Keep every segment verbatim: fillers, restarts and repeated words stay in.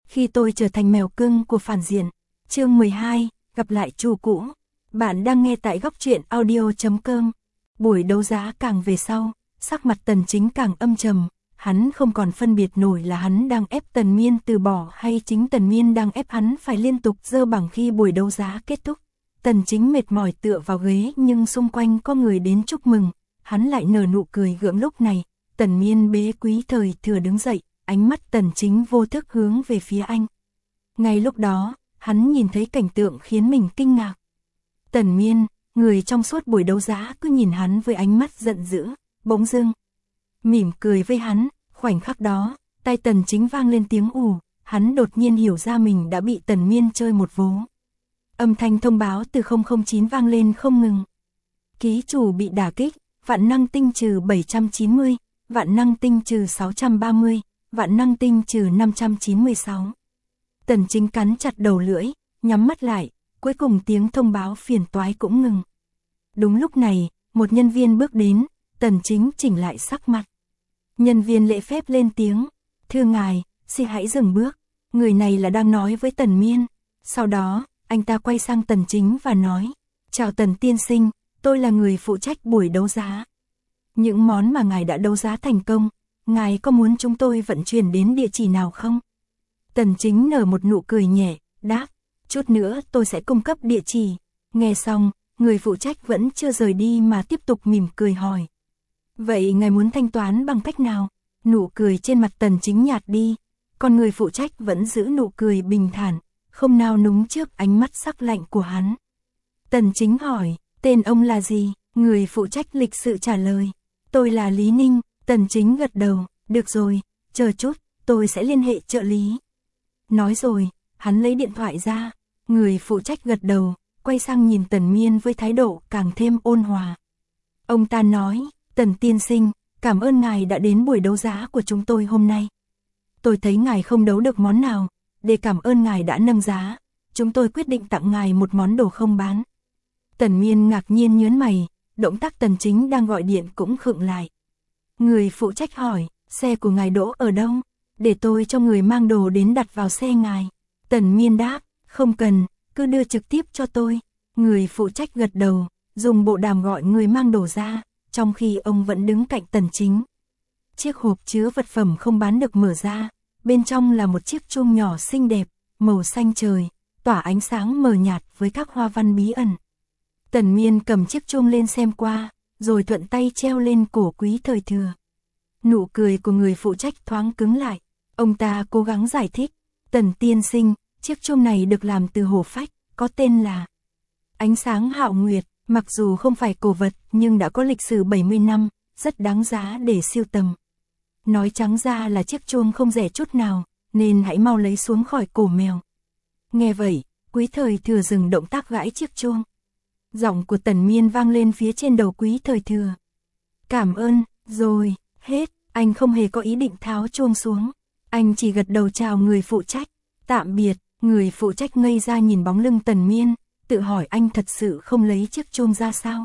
Khi tôi trở thành mèo cưng của phản diện. Chương mười hai, gặp lại chủ cũ. Bạn đang nghe tại góc truyện audio chấm com. Buổi đấu giá càng về sau, sắc mặt Tần Chính càng âm trầm, hắn không còn phân biệt nổi là hắn đang ép Tần Miên từ bỏ hay chính Tần Miên đang ép hắn phải liên tục dơ bảng khi buổi đấu giá kết thúc. Tần Chính mệt mỏi tựa vào ghế nhưng xung quanh có người đến chúc mừng, hắn lại nở nụ cười gượng. Lúc này, Tần Miên bế Quý Thời Thừa đứng dậy, ánh mắt Tần Chính vô thức hướng về phía anh. Ngay lúc đó, hắn nhìn thấy cảnh tượng khiến mình kinh ngạc. Tần Miên, người trong suốt buổi đấu giá cứ nhìn hắn với ánh mắt giận dữ, bỗng dưng mỉm cười với hắn, khoảnh khắc đó, tai Tần Chính vang lên tiếng ù, hắn đột nhiên hiểu ra mình đã bị Tần Miên chơi một vố. Âm thanh thông báo từ không không chín vang lên không ngừng. Ký chủ bị đả kích, vạn năng tinh trừ bảy trăm chín mươi, vạn năng tinh trừ sáu trăm ba mươi, vạn năng tinh trừ năm trăm chín mươi sáu. Tần Chính cắn chặt đầu lưỡi, nhắm mắt lại, cuối cùng tiếng thông báo phiền toái cũng ngừng. Đúng lúc này, một nhân viên bước đến, Tần Chính chỉnh lại sắc mặt. Nhân viên lễ phép lên tiếng, thưa ngài, xin hãy dừng bước. Người này là đang nói với Tần Miên. Sau đó, anh ta quay sang Tần Chính và nói, chào Tần tiên sinh, tôi là người phụ trách buổi đấu giá. Những món mà ngài đã đấu giá thành công, ngài có muốn chúng tôi vận chuyển đến địa chỉ nào không? Tần Chính nở một nụ cười nhẹ, đáp, chút nữa tôi sẽ cung cấp địa chỉ. Nghe xong, người phụ trách vẫn chưa rời đi mà tiếp tục mỉm cười hỏi. Vậy ngài muốn thanh toán bằng cách nào? Nụ cười trên mặt Tần Chính nhạt đi, còn người phụ trách vẫn giữ nụ cười bình thản, không nao núng trước ánh mắt sắc lạnh của hắn. Tần Chính hỏi, tên ông là gì? Người phụ trách lịch sự trả lời, tôi là Lý Ninh. Tần Chính gật đầu, được rồi, chờ chút, tôi sẽ liên hệ trợ lý. Nói rồi, hắn lấy điện thoại ra, người phụ trách gật đầu, quay sang nhìn Tần Miên với thái độ càng thêm ôn hòa. Ông ta nói, Tần tiên sinh, cảm ơn ngài đã đến buổi đấu giá của chúng tôi hôm nay. Tôi thấy ngài không đấu được món nào, để cảm ơn ngài đã nâng giá, chúng tôi quyết định tặng ngài một món đồ không bán. Tần Miên ngạc nhiên nhớn mày, động tác Tần Chính đang gọi điện cũng khựng lại. Người phụ trách hỏi, xe của ngài đỗ ở đâu? Để tôi cho người mang đồ đến đặt vào xe ngài. Tần Miên đáp, không cần, cứ đưa trực tiếp cho tôi. Người phụ trách gật đầu, dùng bộ đàm gọi người mang đồ ra, trong khi ông vẫn đứng cạnh Tần Chính. Chiếc hộp chứa vật phẩm không bán được mở ra, bên trong là một chiếc chuông nhỏ xinh đẹp, màu xanh trời, tỏa ánh sáng mờ nhạt với các hoa văn bí ẩn. Tần Miên cầm chiếc chuông lên xem qua, rồi thuận tay treo lên cổ Quý Thời Thừa. Nụ cười của người phụ trách thoáng cứng lại, ông ta cố gắng giải thích, Tần tiên sinh, chiếc chuông này được làm từ hổ phách, có tên là Ánh Sáng Hạo Nguyệt, mặc dù không phải cổ vật nhưng đã có lịch sử bảy mươi năm, rất đáng giá để sưu tầm. Nói trắng ra là chiếc chuông không rẻ chút nào, nên hãy mau lấy xuống khỏi cổ mèo. Nghe vậy, Quý Thời Thừa dừng động tác gãi chiếc chuông. Giọng của Tần Miên vang lên phía trên đầu Quý Thời Thừa. Cảm ơn, rồi, hết, anh không hề có ý định tháo chuông xuống. Anh chỉ gật đầu chào người phụ trách. Tạm biệt, người phụ trách ngây ra nhìn bóng lưng Tần Miên, tự hỏi anh thật sự không lấy chiếc chuông ra sao?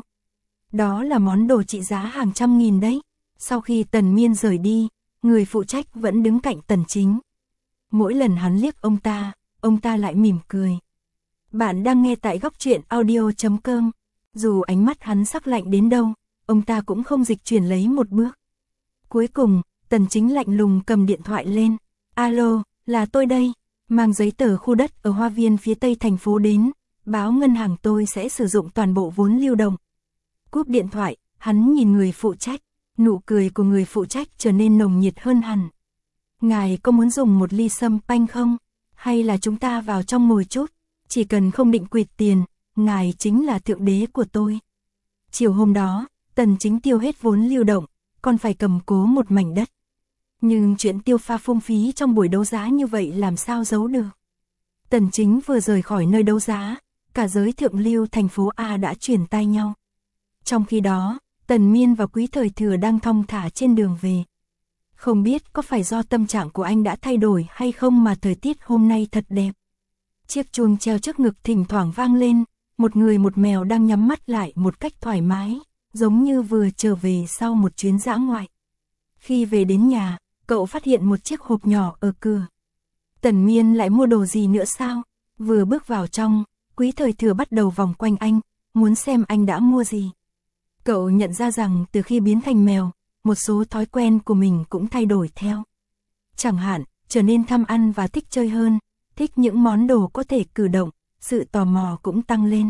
Đó là món đồ trị giá hàng trăm nghìn đấy. Sau khi Tần Miên rời đi, người phụ trách vẫn đứng cạnh Tần Chính. Mỗi lần hắn liếc ông ta, ông ta lại mỉm cười. Bạn đang nghe tại góc truyện audio chấm com. Dù ánh mắt hắn sắc lạnh đến đâu, ông ta cũng không dịch chuyển lấy một bước. Cuối cùng, Tần Chính lạnh lùng cầm điện thoại lên. Alo, là tôi đây. Mang giấy tờ khu đất ở Hoa Viên phía tây thành phố đến, báo ngân hàng tôi sẽ sử dụng toàn bộ vốn lưu động. Cúp điện thoại, hắn nhìn người phụ trách, nụ cười của người phụ trách trở nên nồng nhiệt hơn hẳn. Ngài có muốn dùng một ly sâm panh không? Hay là chúng ta vào trong ngồi chút? Chỉ cần không định quỵt tiền, ngài chính là thượng đế của tôi. Chiều hôm đó, Tần Chính tiêu hết vốn lưu động, còn phải cầm cố một mảnh đất. Nhưng chuyện tiêu pha phung phí trong buổi đấu giá như vậy làm sao giấu được. Tần Chính vừa rời khỏi nơi đấu giá, cả giới thượng lưu thành phố A đã chuyển tay nhau. Trong khi đó, Tần Miên và Quý Thời Thừa đang thong thả trên đường về. Không biết có phải do tâm trạng của anh đã thay đổi hay không mà thời tiết hôm nay thật đẹp. Chiếc chuông treo trước ngực thỉnh thoảng vang lên, một người một mèo đang nhắm mắt lại một cách thoải mái, giống như vừa trở về sau một chuyến dã ngoại. Khi về đến nhà, cậu phát hiện một chiếc hộp nhỏ ở cửa. Tần Miên lại mua đồ gì nữa sao? Vừa bước vào trong, Quý Thời Thừa bắt đầu vòng quanh anh, muốn xem anh đã mua gì. Cậu nhận ra rằng từ khi biến thành mèo, một số thói quen của mình cũng thay đổi theo. Chẳng hạn, trở nên tham ăn và thích chơi hơn, thích những món đồ có thể cử động, sự tò mò cũng tăng lên.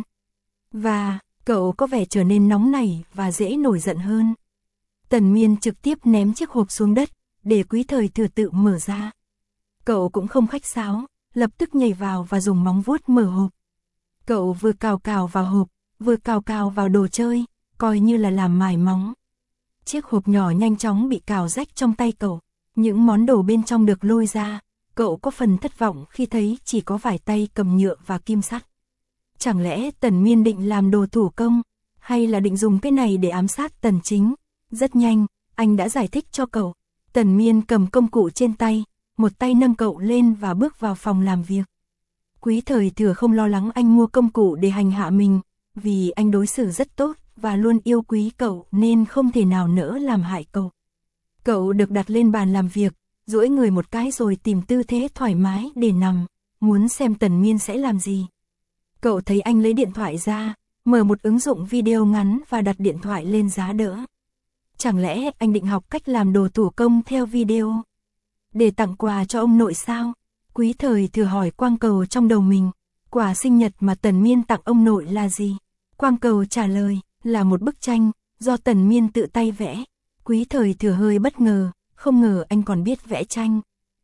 Và, cậu có vẻ trở nên nóng nảy và dễ nổi giận hơn. Tần Miên trực tiếp ném chiếc hộp xuống đất, để Quý Thời Thừa tự mở ra. Cậu cũng không khách sáo, lập tức nhảy vào và dùng móng vuốt mở hộp. Cậu vừa cào cào vào hộp, vừa cào cào vào đồ chơi, coi như là làm mài móng. Chiếc hộp nhỏ nhanh chóng bị cào rách trong tay cậu, những món đồ bên trong được lôi ra, cậu có phần thất vọng khi thấy chỉ có vài tay cầm nhựa và kim sắt. Chẳng lẽ Tần Miên định làm đồ thủ công, hay là định dùng cái này để ám sát Tần Chính? Rất nhanh, anh đã giải thích cho cậu. Tần Miên cầm công cụ trên tay, một tay nâng cậu lên và bước vào phòng làm việc. Quý Thời Thừa không lo lắng anh mua công cụ để hành hạ mình, vì anh đối xử rất tốt và luôn yêu quý cậu nên không thể nào nỡ làm hại cậu. Cậu được đặt lên bàn làm việc, duỗi người một cái rồi tìm tư thế thoải mái để nằm, muốn xem Tần Miên sẽ làm gì. Cậu thấy anh lấy điện thoại ra, mở một ứng dụng video ngắn và đặt điện thoại lên giá đỡ. Chẳng lẽ anh định học cách làm đồ thủ công theo video? Để tặng quà cho ông nội sao? Quý Thời Thừa hỏi quang cầu trong đầu mình. Quà sinh nhật mà Tần Miên tặng ông nội là gì? Quang cầu trả lời, là một bức tranh, do Tần Miên tự tay vẽ. Quý Thời Thừa hơi bất ngờ, không ngờ anh còn biết vẽ tranh.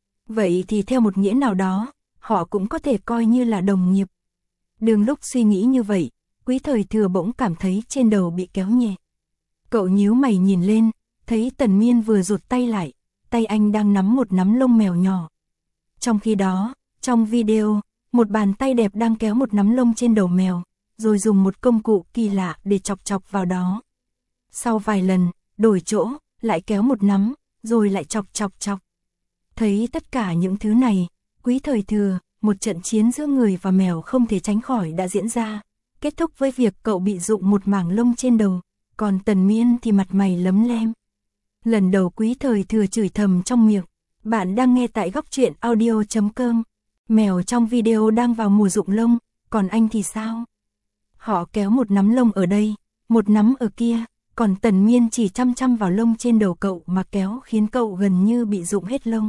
Vậy thì theo một nghĩa nào đó, họ cũng có thể coi như là đồng nghiệp. Đường lúc suy nghĩ như vậy, Quý Thời Thừa bỗng cảm thấy trên đầu bị kéo nhẹ. Cậu nhíu mày nhìn lên, thấy Tần Miên vừa rụt tay lại, tay anh đang nắm một nắm lông mèo nhỏ. Trong khi đó, trong video, một bàn tay đẹp đang kéo một nắm lông trên đầu mèo, rồi dùng một công cụ kỳ lạ để chọc chọc vào đó. Sau vài lần, đổi chỗ, lại kéo một nắm, rồi lại chọc chọc chọc. Thấy tất cả những thứ này, Quý Thời Thừa, một trận chiến giữa người và mèo không thể tránh khỏi đã diễn ra, kết thúc với việc cậu bị rụng một mảng lông trên đầu, còn Tần Miên thì mặt mày lấm lem. Lần đầu Quý Thời Thừa chửi thầm trong miệng. Bạn đang nghe tại góc truyện audio chấm com. Mèo trong video đang vào mùa rụng lông, còn anh thì sao? Họ kéo một nắm lông ở đây, một nắm ở kia, còn Tần Miên chỉ chăm chăm vào lông trên đầu cậu mà kéo khiến cậu gần như bị rụng hết lông.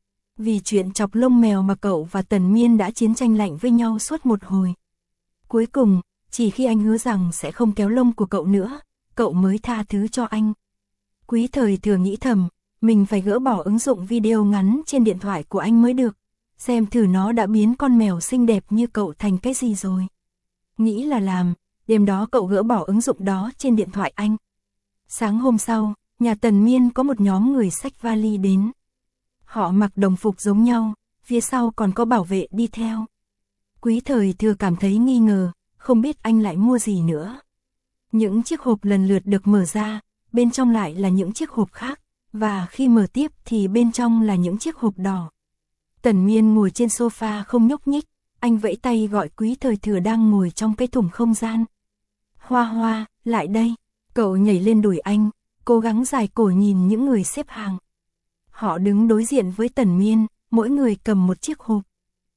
Vì chuyện chọc lông mèo mà cậu và Tần Miên đã chiến tranh lạnh với nhau suốt một hồi. Cuối cùng, chỉ khi anh hứa rằng sẽ không kéo lông của cậu nữa, cậu mới tha thứ cho anh. Quý Thời Thừa nghĩ thầm, mình phải gỡ bỏ ứng dụng video ngắn trên điện thoại của anh mới được, xem thử nó đã biến con mèo xinh đẹp như cậu thành cái gì rồi. Nghĩ là làm, đêm đó cậu gỡ bỏ ứng dụng đó trên điện thoại anh. Sáng hôm sau, nhà Tần Miên có một nhóm người xách vali đến. Họ mặc đồng phục giống nhau, phía sau còn có bảo vệ đi theo. Quý Thời Thừa cảm thấy nghi ngờ, không biết anh lại mua gì nữa. Những chiếc hộp lần lượt được mở ra, bên trong lại là những chiếc hộp khác, và khi mở tiếp thì bên trong là những chiếc hộp đỏ. Tần Miên ngồi trên sofa không nhúc nhích, anh vẫy tay gọi Quý Thời Thừa đang ngồi trong cái thùng không gian. Hoa Hoa, lại đây. Cậu nhảy lên đùi anh, cố gắng dài cổ nhìn những người xếp hàng. Họ đứng đối diện với Tần Miên, mỗi người cầm một chiếc hộp.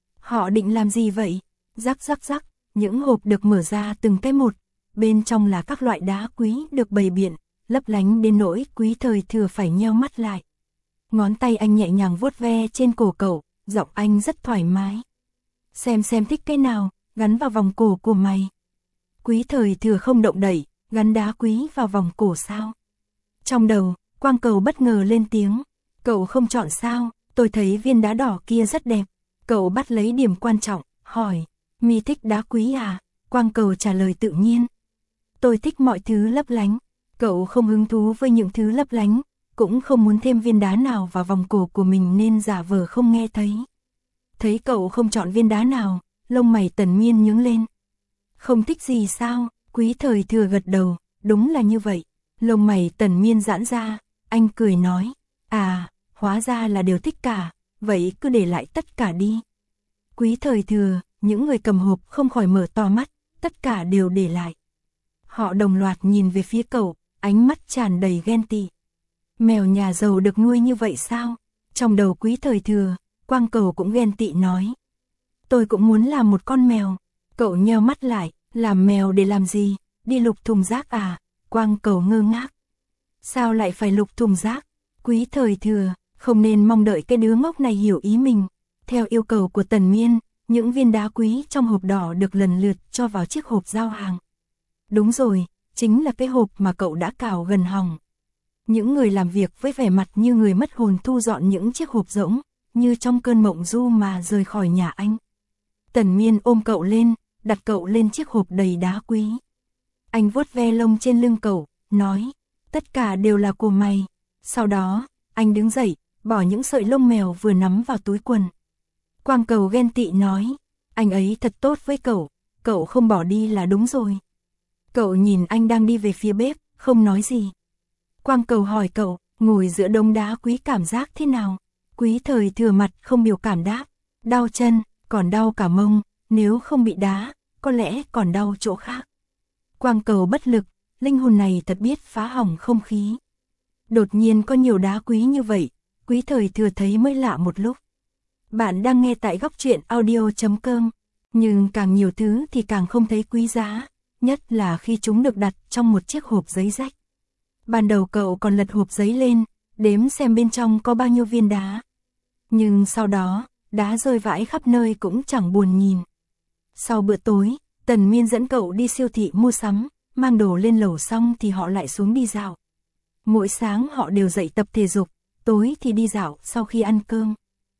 Họ định làm gì vậy? Rắc rắc rắc, những hộp được mở ra từng cái một, bên trong là các loại đá quý được bày biện, lấp lánh đến nỗi Quý Thời Thừa phải nheo mắt lại. Ngón tay anh nhẹ nhàng vuốt ve trên cổ cậu, giọng anh rất thoải mái. Xem xem thích cái nào, gắn vào vòng cổ của mày. Quý Thời Thừa không động đậy, gắn đá quý vào vòng cổ sao? Trong đầu, quang cầu bất ngờ lên tiếng. Cậu không chọn sao, tôi thấy viên đá đỏ kia rất đẹp. Cậu bắt lấy điểm quan trọng, hỏi, mi thích đá quý à? Quang cầu trả lời tự nhiên. Tôi thích mọi thứ lấp lánh. Cậu không hứng thú với những thứ lấp lánh, cũng không muốn thêm viên đá nào vào vòng cổ của mình nên giả vờ không nghe thấy. Thấy cậu không chọn viên đá nào, lông mày Tần Miên nhướng lên. Không thích gì sao? Quý Thời Thừa gật đầu, đúng là như vậy. Lông mày Tần Miên giãn ra, anh cười nói, à, hóa ra là đều thích cả, vậy cứ để lại tất cả đi. Quý Thời Thừa, những người cầm hộp không khỏi mở to mắt, tất cả đều để lại. Họ đồng loạt nhìn về phía cậu, ánh mắt tràn đầy ghen tị. Mèo nhà giàu được nuôi như vậy sao? Trong đầu Quý Thời Thừa, Quang Cầu cũng ghen tị nói. Tôi cũng muốn làm một con mèo. Cậu nheo mắt lại, làm mèo để làm gì, đi lục thùng rác à? Quang Cầu ngơ ngác. Sao lại phải lục thùng rác? Quý Thời Thừa, không nên mong đợi cái đứa ngốc này hiểu ý mình. Theo yêu cầu của Tần Miên, những viên đá quý trong hộp đỏ được lần lượt cho vào chiếc hộp giao hàng. Đúng rồi, chính là cái hộp mà cậu đã cào gần hỏng. Những người làm việc với vẻ mặt như người mất hồn thu dọn những chiếc hộp rỗng, như trong cơn mộng du mà rời khỏi nhà anh. Tần Miên ôm cậu lên, đặt cậu lên chiếc hộp đầy đá quý. Anh vuốt ve lông trên lưng cậu, nói, tất cả đều là của mày. Sau đó, anh đứng dậy, bỏ những sợi lông mèo vừa nắm vào túi quần. Quang Cầu ghen tị nói, anh ấy thật tốt với cậu, cậu không bỏ đi là đúng rồi. Cậu nhìn anh đang đi về phía bếp, không nói gì. Quang Cầu hỏi cậu, ngồi giữa đống đá quý cảm giác thế nào? Quý Thời Thừa mặt không biểu cảm đáp, đau chân, còn đau cả mông, nếu không bị đá, có lẽ còn đau chỗ khác. Quang Cầu bất lực, linh hồn này thật biết phá hỏng không khí. Đột nhiên có nhiều đá quý như vậy, Quý Thời Thừa thấy mới lạ một lúc. Bạn đang nghe tại góc truyện audio chấm com, nhưng càng nhiều thứ thì càng không thấy quý giá, nhất là khi chúng được đặt trong một chiếc hộp giấy rách. Ban đầu cậu còn lật hộp giấy lên, đếm xem bên trong có bao nhiêu viên đá. Nhưng sau đó, đá rơi vãi khắp nơi cũng chẳng buồn nhìn. Sau bữa tối, Tần Miên dẫn cậu đi siêu thị mua sắm, mang đồ lên lầu xong thì họ lại xuống đi dạo. Mỗi sáng họ đều dậy tập thể dục, tối thì đi dạo sau khi ăn cơm.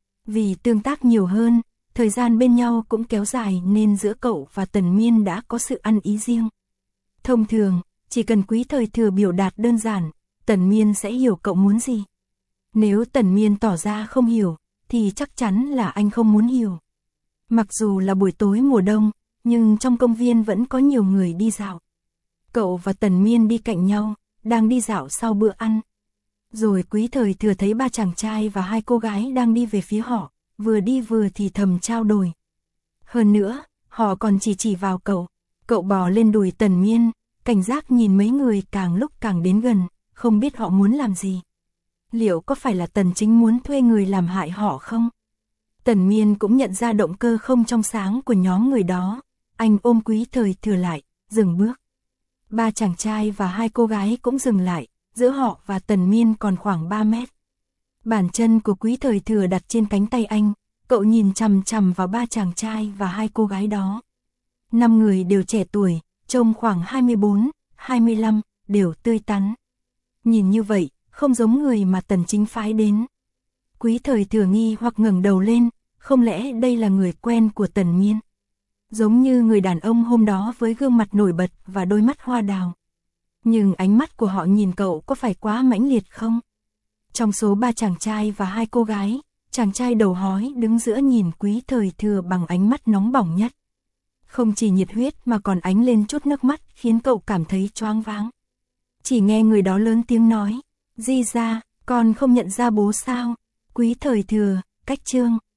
Vì tương tác nhiều hơn, thời gian bên nhau cũng kéo dài nên giữa cậu và Tần Miên đã có sự ăn ý riêng. Thông thường, chỉ cần Quý Thời Thừa biểu đạt đơn giản, Tần Miên sẽ hiểu cậu muốn gì. Nếu Tần Miên tỏ ra không hiểu, thì chắc chắn là anh không muốn hiểu. Mặc dù là buổi tối mùa đông, nhưng trong công viên vẫn có nhiều người đi dạo. Cậu và Tần Miên đi cạnh nhau, đang đi dạo sau bữa ăn. Rồi Quý Thời Thừa thấy ba chàng trai và hai cô gái đang đi về phía họ, vừa đi vừa thì thầm trao đổi. Hơn nữa, họ còn chỉ chỉ vào cậu. Cậu bò lên đùi Tần Miên, cảnh giác nhìn mấy người càng lúc càng đến gần, không biết họ muốn làm gì. Liệu có phải là Tần Chính muốn thuê người làm hại họ không? Tần Miên cũng nhận ra động cơ không trong sáng của nhóm người đó. Anh ôm Quý Thời Thừa lại, dừng bước. Ba chàng trai và hai cô gái cũng dừng lại, giữa họ và Tần Miên còn khoảng ba mét. Bàn chân của Quý Thời Thừa đặt trên cánh tay anh, cậu nhìn chằm chằm vào ba chàng trai và hai cô gái đó. Năm người đều trẻ tuổi, trông khoảng hai mươi bốn, hai mươi lăm, đều tươi tắn. Nhìn như vậy, không giống người mà Tần Chính phái đến. Quý Thời Thừa nghi hoặc ngẩng đầu lên, không lẽ đây là người quen của Tần Miên? Giống như người đàn ông hôm đó với gương mặt nổi bật và đôi mắt hoa đào. Nhưng ánh mắt của họ nhìn cậu có phải quá mãnh liệt không? Trong số ba chàng trai và hai cô gái, chàng trai đầu hói đứng giữa nhìn Quý Thời Thừa bằng ánh mắt nóng bỏng nhất. Không chỉ nhiệt huyết mà còn ánh lên chút nước mắt khiến cậu cảm thấy choáng váng. Chỉ nghe người đó lớn tiếng nói, Di ra, con không nhận ra bố sao? Quý Thời Thừa, cách Trương.